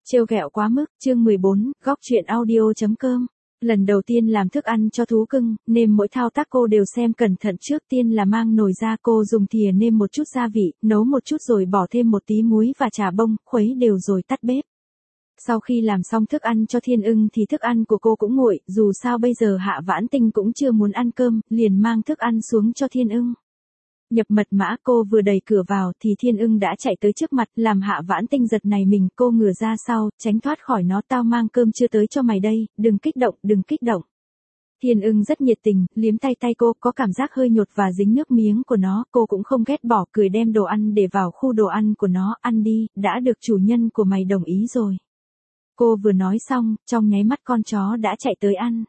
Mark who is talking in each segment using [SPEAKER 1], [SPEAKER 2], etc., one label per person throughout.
[SPEAKER 1] Trêu ghẹo quá mức, chương 14, góc truyện audio.com. Lần đầu tiên làm thức ăn cho thú cưng, nêm mỗi thao tác cô đều xem cẩn thận, trước tiên là mang nồi ra, cô dùng thìa nêm một chút gia vị, nấu một chút rồi bỏ thêm một tí muối và trà bông, khuấy đều rồi tắt bếp. Sau khi làm xong thức ăn cho Thiên Ưng thì thức ăn của cô cũng nguội, dù sao bây giờ Hạ Vãn Tinh cũng chưa muốn ăn cơm, liền mang thức ăn xuống cho Thiên Ưng. Nhập mật mã, cô vừa đẩy cửa vào thì Thiên Ưng đã chạy tới trước mặt, làm Hạ Vãn Tinh giật này mình, cô ngửa ra sau, tránh thoát khỏi nó, tao mang cơm chưa tới cho mày đây, đừng kích động, đừng kích động. Thiên Ưng rất nhiệt tình, liếm tay cô, có cảm giác hơi nhột và dính nước miếng của nó, cô cũng không ghét bỏ, cười đem đồ ăn để vào khu đồ ăn của nó, ăn đi, đã được chủ nhân của mày đồng ý rồi. Cô vừa nói xong, trong nháy mắt con chó đã chạy tới ăn.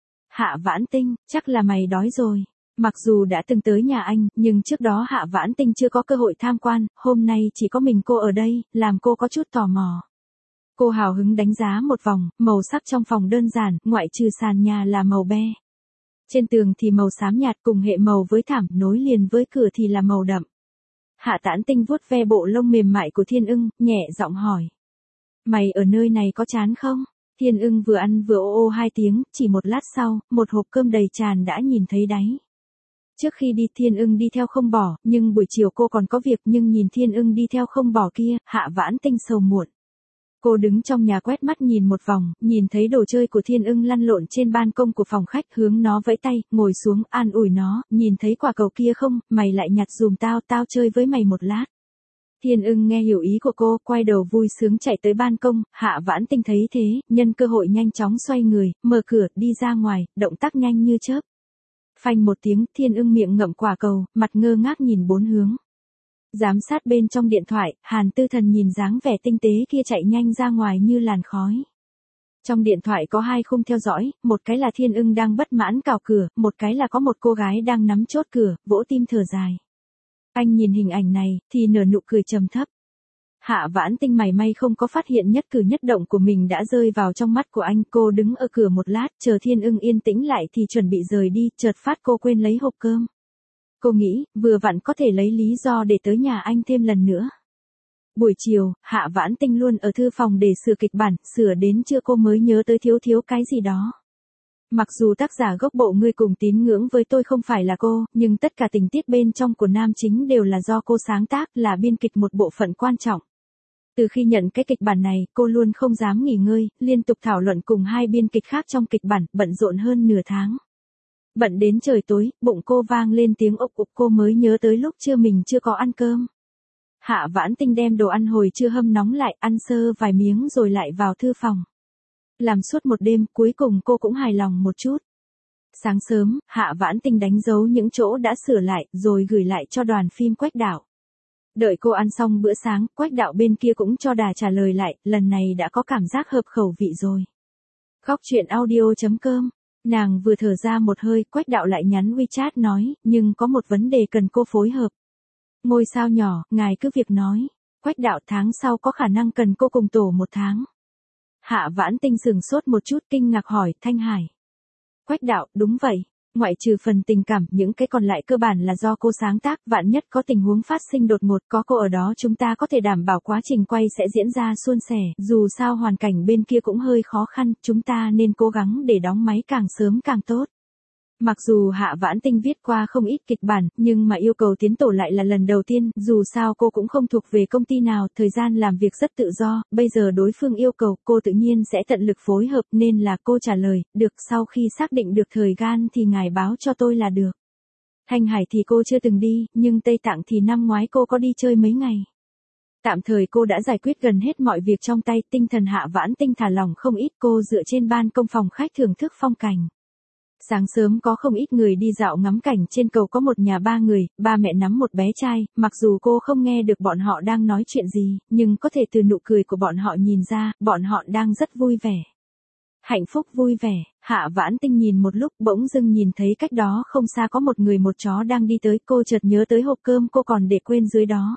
[SPEAKER 1] Hạ Vãn Tinh, chắc là mày đói rồi. Mặc dù đã từng tới nhà anh, nhưng trước đó Hạ Vãn Tinh chưa có cơ hội tham quan, hôm nay chỉ có mình cô ở đây, làm cô có chút tò mò. Cô hào hứng đánh giá một vòng, màu sắc trong phòng đơn giản, ngoại trừ sàn nhà là màu be. Trên tường thì màu xám nhạt cùng hệ màu với thảm, nối liền với cửa thì là màu đậm. Hạ Vãn Tinh vuốt ve bộ lông mềm mại của Thiên Ưng, nhẹ giọng hỏi. Mày ở nơi này có chán không? Thiên Ưng vừa ăn vừa ô ô hai tiếng, chỉ một lát sau, một hộp cơm đầy tràn đã nhìn thấy đáy. Trước khi đi Thiên Ưng đi theo không bỏ, nhưng buổi chiều cô còn có việc, nhưng nhìn Thiên Ưng đi theo không bỏ kia, Hạ Vãn Tinh sầu muộn. Cô đứng trong nhà quét mắt nhìn một vòng, nhìn thấy đồ chơi của Thiên Ưng lăn lộn trên ban công của phòng khách, hướng nó vẫy tay, ngồi xuống, an ủi nó, nhìn thấy quả cầu kia không, mày lại nhặt dùm tao, tao chơi với mày một lát. Thiên Ưng nghe hiểu ý của cô, quay đầu vui sướng chạy tới ban công, Hạ Vãn Tinh thấy thế, nhân cơ hội nhanh chóng xoay người, mở cửa, đi ra ngoài, động tác nhanh như chớp. Phanh một tiếng, Thiên Ưng miệng ngậm quả cầu, mặt ngơ ngác nhìn bốn hướng. Giám sát bên trong điện thoại, Hàn Tư Thần nhìn dáng vẻ tinh tế kia chạy nhanh ra ngoài như làn khói. Trong điện thoại có hai khung theo dõi, một cái là Thiên Ưng đang bất mãn cào cửa, một cái là có một cô gái đang nắm chốt cửa, vỗ tim thở dài. Anh nhìn hình ảnh này, thì nở nụ cười trầm thấp. Hạ Vãn Tinh mảy may không có phát hiện nhất cử nhất động của mình đã rơi vào trong mắt của anh, cô đứng ở cửa một lát, chờ Thiên Ưng yên tĩnh lại thì chuẩn bị rời đi, chợt phát cô quên lấy hộp cơm. Cô nghĩ, vừa vặn có thể lấy lý do để tới nhà anh thêm lần nữa. Buổi chiều, Hạ Vãn Tinh luôn ở thư phòng để sửa kịch bản, sửa đến trưa cô mới nhớ tới thiếu cái gì đó. Mặc dù tác giả gốc bộ Ngươi cùng tín ngưỡng với tôi không phải là cô, nhưng tất cả tình tiết bên trong của nam chính đều là do cô sáng tác, là biên kịch một bộ phận quan trọng. Từ khi nhận cái kịch bản này, cô luôn không dám nghỉ ngơi, liên tục thảo luận cùng hai biên kịch khác trong kịch bản, bận rộn hơn nửa tháng. Bận đến trời tối, bụng cô vang lên tiếng ộc ục, cô mới nhớ tới lúc trưa mình chưa có ăn cơm. Hạ Vãn Tinh đem đồ ăn hồi trưa hâm nóng lại, ăn sơ vài miếng rồi lại vào thư phòng. Làm suốt một đêm, cuối cùng cô cũng hài lòng một chút. Sáng sớm, Hạ Vãn Tinh đánh dấu những chỗ đã sửa lại, rồi gửi lại cho đoàn phim Quách Đạo. Đợi cô ăn xong bữa sáng, Quách Đạo bên kia cũng cho đà trả lời lại, lần này đã có cảm giác hợp khẩu vị rồi. Góc truyện audio.com. Nàng vừa thở ra một hơi, Quách Đạo lại nhắn WeChat nói, nhưng có một vấn đề cần cô phối hợp. Ngôi sao nhỏ, ngài cứ việc nói. Quách Đạo, tháng sau có khả năng cần cô cùng tổ một tháng. Hạ Vãn Tinh sừng sốt một chút, kinh ngạc hỏi, Thanh Hải. Quách Đạo, đúng vậy. Ngoại trừ phần tình cảm, những cái còn lại cơ bản là do cô sáng tác, vạn nhất có tình huống phát sinh đột ngột, có cô ở đó chúng ta có thể đảm bảo quá trình quay sẽ diễn ra suôn sẻ, dù sao hoàn cảnh bên kia cũng hơi khó khăn, chúng ta nên cố gắng để đóng máy càng sớm càng tốt. Mặc dù Hạ Vãn Tinh viết qua không ít kịch bản, nhưng mà yêu cầu tiến tổ lại là lần đầu tiên, dù sao cô cũng không thuộc về công ty nào, thời gian làm việc rất tự do, bây giờ đối phương yêu cầu, cô tự nhiên sẽ tận lực phối hợp, nên là cô trả lời, được, sau khi xác định được thời gian thì ngài báo cho tôi là được. Thanh Hải thì cô chưa từng đi, nhưng Tây Tạng thì năm ngoái cô có đi chơi mấy ngày. Tạm thời cô đã giải quyết gần hết mọi việc trong tay, tinh thần Hạ Vãn Tinh thả lỏng không ít, cô dựa trên ban công phòng khách thưởng thức phong cảnh. Sáng sớm có không ít người đi dạo ngắm cảnh, trên cầu có một nhà ba người, ba mẹ nắm một bé trai, mặc dù cô không nghe được bọn họ đang nói chuyện gì, nhưng có thể từ nụ cười của bọn họ nhìn ra, bọn họ đang rất vui vẻ. Hạnh phúc vui vẻ, Hạ Vãn Tinh nhìn một lúc, bỗng dưng nhìn thấy cách đó không xa có một người một chó đang đi tới, cô chợt nhớ tới hộp cơm cô còn để quên dưới đó.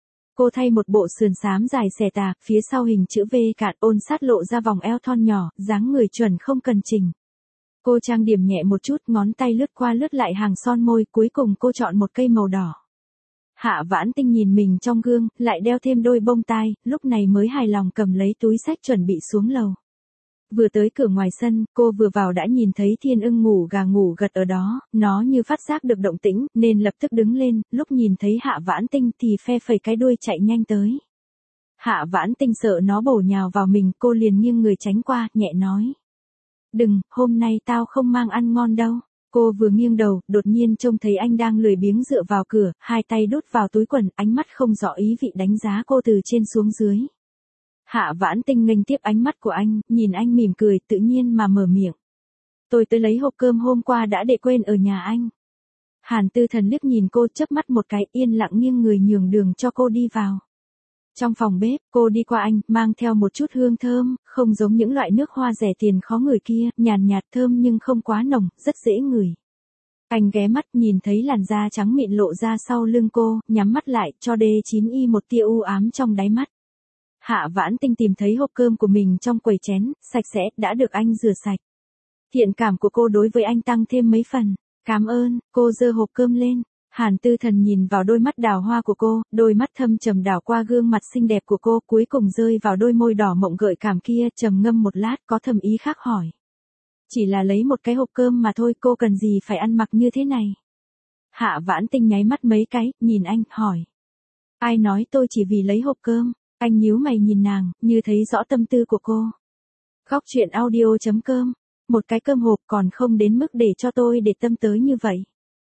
[SPEAKER 1] Cô thay một bộ sườn xám dài xẻ tà, phía sau hình chữ V cạn, ôn sát lộ ra vòng eo thon nhỏ, dáng người chuẩn không cần chỉnh. Cô trang điểm nhẹ một chút, ngón tay lướt qua lướt lại hàng son môi, cuối cùng cô chọn một cây màu đỏ. Hạ Vãn Tinh nhìn mình trong gương, lại đeo thêm đôi bông tai, lúc này mới hài lòng cầm lấy túi xách chuẩn bị xuống lầu. Vừa tới cửa ngoài sân, cô vừa vào đã nhìn thấy Thiên Ưng ngủ gà ngủ gật ở đó, nó như phát giác được động tĩnh, nên lập tức đứng lên, lúc nhìn thấy Hạ Vãn Tinh thì phe phẩy cái đuôi chạy nhanh tới. Hạ Vãn Tinh sợ nó bổ nhào vào mình, cô liền nghiêng người tránh qua, nhẹ nói. Đừng, hôm nay tao không mang ăn ngon đâu. Cô vừa nghiêng đầu, đột nhiên trông thấy anh đang lười biếng dựa vào cửa, hai tay đút vào túi quần, ánh mắt không rõ ý vị đánh giá cô từ trên xuống dưới. Hạ Vãn Tinh nghênh tiếp ánh mắt của anh, nhìn anh mỉm cười, tự nhiên mà mở miệng. Tôi tới lấy hộp cơm hôm qua đã để quên ở nhà anh. Hàn Tư Thần liếc nhìn cô chớp mắt một cái, yên lặng nghiêng người nhường đường cho cô đi vào. Trong phòng bếp, cô đi qua anh, mang theo một chút hương thơm, không giống những loại nước hoa rẻ tiền khó ngửi kia, nhàn nhạt thơm nhưng không quá nồng, rất dễ ngửi. Anh ghé mắt nhìn thấy làn da trắng mịn lộ ra sau lưng cô, nhắm mắt lại, cho D9Y một tia u ám trong đáy mắt. Hạ Vãn Tinh tìm thấy hộp cơm của mình trong quầy chén, sạch sẽ, đã được anh rửa sạch. Thiện cảm của cô đối với anh tăng thêm mấy phần. Cảm ơn, cô giơ hộp cơm lên. Hàn Tư Thần nhìn vào đôi mắt đào hoa của cô, đôi mắt thâm trầm đảo qua gương mặt xinh đẹp của cô, cuối cùng rơi vào đôi môi đỏ mộng gợi cảm kia, trầm ngâm một lát, có thầm ý khác hỏi. Chỉ là lấy một cái hộp cơm mà thôi, cô cần gì phải ăn mặc như thế này? Hạ Vãn Tinh nháy mắt mấy cái, nhìn anh, hỏi. Ai nói tôi chỉ vì lấy hộp cơm? Anh nhíu mày nhìn nàng, như thấy rõ tâm tư của cô. Góc truyện audio.com. Một cái cơm hộp còn không đến mức để cho tôi để tâm tới như vậy.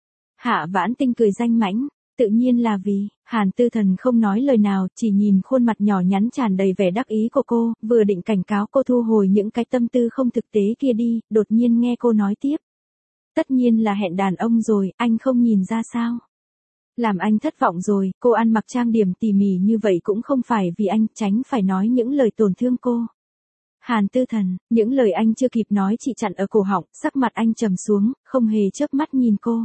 [SPEAKER 1] Hạ Vãn Tinh cười danh mãnh, tự nhiên là vì, Hàn Tư Thần không nói lời nào, chỉ nhìn khuôn mặt nhỏ nhắn tràn đầy vẻ đắc ý của cô, vừa định cảnh cáo cô thu hồi những cái tâm tư không thực tế kia đi, đột nhiên nghe cô nói tiếp. Tất nhiên là hẹn đàn ông rồi, anh không nhìn ra sao? Làm anh thất vọng rồi, cô ăn mặc trang điểm tỉ mỉ như vậy cũng không phải vì anh, tránh phải nói những lời tổn thương cô. Hàn Tư Thần, những lời anh chưa kịp nói chị chặn ở cổ họng, sắc mặt anh trầm xuống, không hề chớp mắt nhìn cô.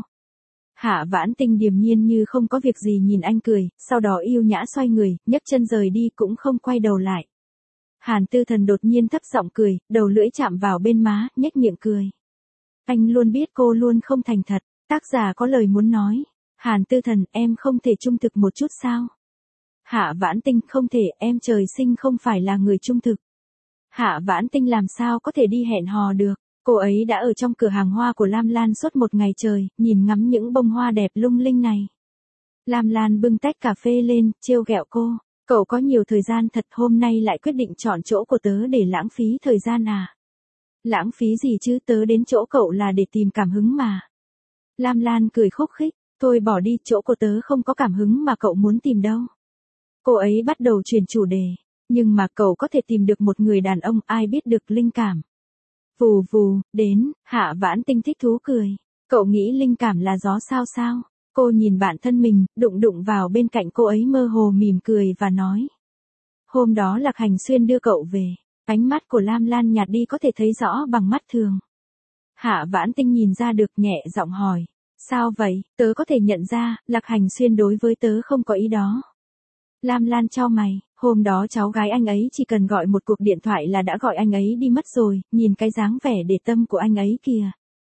[SPEAKER 1] Hạ Vãn Tinh điềm nhiên như không có việc gì nhìn anh cười, sau đó yêu nhã xoay người, nhấc chân rời đi cũng không quay đầu lại. Hàn Tư Thần đột nhiên thấp giọng cười, đầu lưỡi chạm vào bên má, nhếch miệng cười. Anh luôn biết cô luôn không thành thật, tác giả có lời muốn nói. Hàn Tư Thần, em không thể trung thực một chút sao? Hạ Vãn Tinh, không thể, em trời sinh không phải là người trung thực. Hạ Vãn Tinh làm sao có thể đi hẹn hò được? Cô ấy đã ở trong cửa hàng hoa của Lam Lan suốt một ngày trời, nhìn ngắm những bông hoa đẹp lung linh này. Lam Lan bưng tách cà phê lên, trêu ghẹo cô. Cậu có nhiều thời gian thật, hôm nay lại quyết định chọn chỗ của tớ để lãng phí thời gian à? Lãng phí gì chứ, tớ đến chỗ cậu là để tìm cảm hứng mà. Lam Lan cười khúc khích, thôi bỏ đi, chỗ của tớ không có cảm hứng mà cậu muốn tìm đâu. Cô ấy bắt đầu chuyển chủ đề, nhưng mà cậu có thể tìm được một người đàn ông, ai biết được linh cảm. Vù vù, đến, Hạ Vãn Tinh thích thú cười. Cậu nghĩ linh cảm là gió sao sao? Cô nhìn bạn thân mình, đụng vào bên cạnh cô ấy mơ hồ mỉm cười và nói. Hôm đó Lạc Hành Xuyên đưa cậu về, ánh mắt của Lam Lan nhạt đi có thể thấy rõ bằng mắt thường. Hạ Vãn Tinh nhìn ra được, nhẹ giọng hỏi. Sao vậy, tớ có thể nhận ra, Lạc Hành Xuyên đối với tớ không có ý đó. Lam Lan chau mày, hôm đó cháu gái anh ấy chỉ cần gọi một cuộc điện thoại là đã gọi anh ấy đi mất rồi, nhìn cái dáng vẻ để tâm của anh ấy kìa.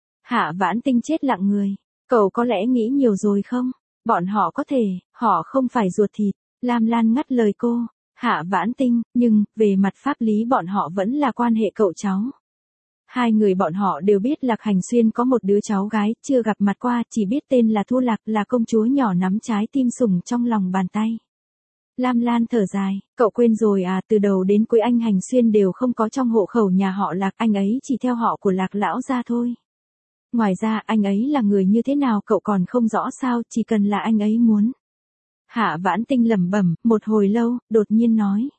[SPEAKER 1] Hạ Vãn Tinh chết lặng người, cậu có lẽ nghĩ nhiều rồi không? Bọn họ có thể, họ không phải ruột thịt. Lam Lan ngắt lời cô. Hạ Vãn Tinh, nhưng, về mặt pháp lý bọn họ vẫn là quan hệ cậu cháu. Hai người bọn họ đều biết Lạc Hành Xuyên có một đứa cháu gái, chưa gặp mặt qua, chỉ biết tên là Thu Lạc, là công chúa nhỏ nắm trái tim sủng trong lòng bàn tay. Lam Lan thở dài, cậu quên rồi à, từ đầu đến cuối anh Hành Xuyên đều không có trong hộ khẩu nhà họ Lạc, anh ấy chỉ theo họ của Lạc lão gia thôi. Ngoài ra, anh ấy là người như thế nào cậu còn không rõ sao, chỉ cần là anh ấy muốn. Hạ Vãn Tinh lẩm bẩm, một hồi lâu, đột nhiên nói.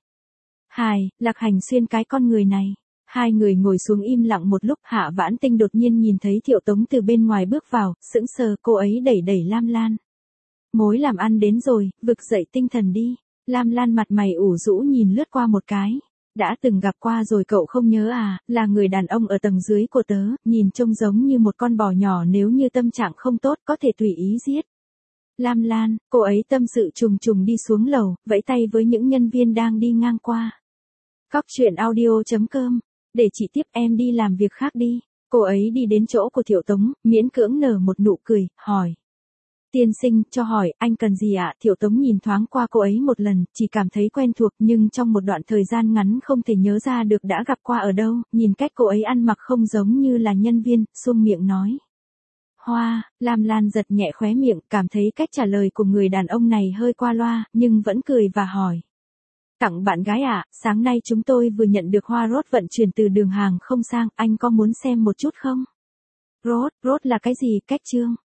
[SPEAKER 1] Lạc Hành Xuyên cái con người này. Hai người ngồi xuống im lặng một lúc, Hạ Vãn Tinh đột nhiên nhìn thấy Thiệu Tống từ bên ngoài bước vào, sững sờ, cô ấy đẩy Lam Lan. Mối làm ăn đến rồi, vực dậy tinh thần đi. Lam Lan mặt mày ủ rũ nhìn lướt qua một cái. Đã từng gặp qua rồi cậu không nhớ à, là người đàn ông ở tầng dưới của tớ, nhìn trông giống như một con bò nhỏ, nếu như tâm trạng không tốt có thể tùy ý giết. Lam Lan, cô ấy tâm sự trùng đi xuống lầu, vẫy tay với những nhân viên đang đi ngang qua. Góc truyện audio.com, để chị tiếp, em đi làm việc khác đi. Cô ấy đi đến chỗ của Thiệu Tống, miễn cưỡng nở một nụ cười, hỏi. Tiên sinh, cho hỏi, anh cần gì ạ? Thiệu Tống nhìn thoáng qua cô ấy một lần, chỉ cảm thấy quen thuộc nhưng trong một đoạn thời gian ngắn không thể nhớ ra được đã gặp qua ở đâu, nhìn cách cô ấy ăn mặc không giống như là nhân viên, sum miệng nói. Hoa, Lam Lan giật nhẹ khóe miệng, cảm thấy cách trả lời của người đàn ông này hơi qua loa, nhưng vẫn cười và hỏi. Tặng bạn gái ạ, sáng nay chúng tôi vừa nhận được hoa rốt vận chuyển từ đường hàng không sang, anh có muốn xem một chút không? Rốt là cái gì? Cách chương.